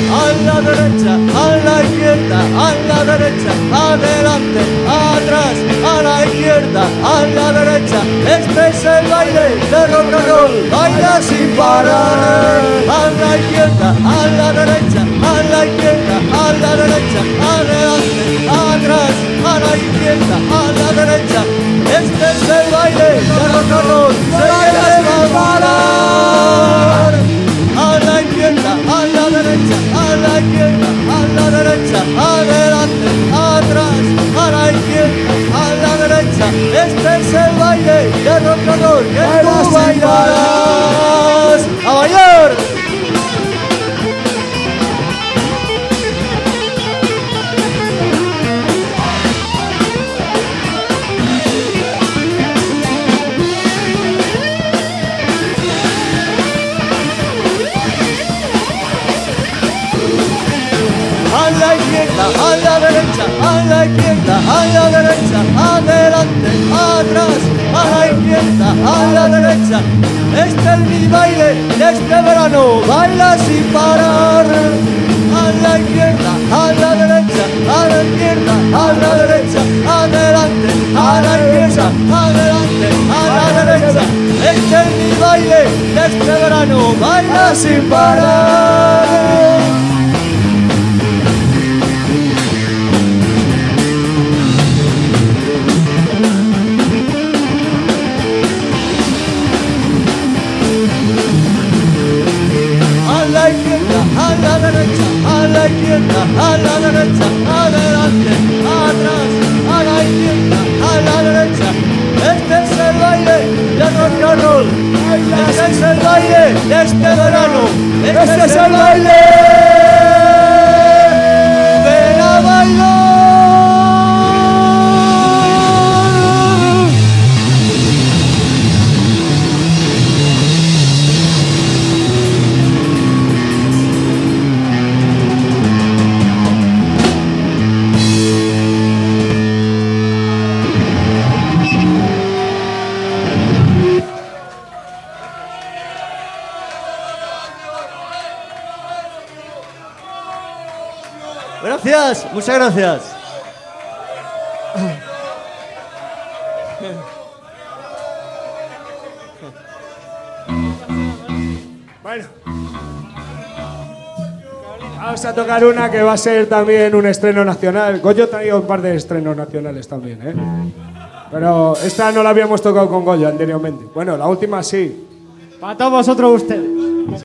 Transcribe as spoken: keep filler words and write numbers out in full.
a la derecha, a la izquierda, a la derecha, adelante, atrás, a la izquierda, a la derecha. Este es el baile de rock and roll, baila sin parar. A la izquierda, a la derecha, a la izquierda, a la derecha, adelante, atrás, a la izquierda, a la derecha. Este es el baile de rock and roll, se quiere parar. A la izquierda, a la derecha, a la izquierda, a la derecha, adelante, atrás, a la izquierda, a la derecha. Este es el baile de rock and roll que tú bailarás. ¡A bailar! A la izquierda, a la derecha, a la izquierda, a la derecha, adelante, atrás, a la izquierda, a la derecha. Este es mi baile de este verano, baila sin parar. A la izquierda, a la derecha, a la izquierda, a la derecha, adelante, a la izquierda, adelante, a la derecha. Este es mi baile de este verano, baila sin parar. A la izquierda, a la derecha, a la izquierda, a la derecha, adelante, atrás, a la izquierda, a la derecha. Este es el baile de rock and roll. Este es el baile de este verano. Este, este es el baile de la bailar. Gracias, muchas gracias. Bueno, vamos a tocar una que va a ser también un estreno nacional. Goyo ha traído un par de estrenos nacionales también, ¿eh? Pero esta no la habíamos tocado con Goyo anteriormente. Bueno, la última sí. Para todos vosotros ustedes.